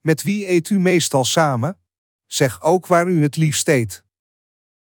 Met wie eet u meestal samen? Zeg ook waar u het liefst eet.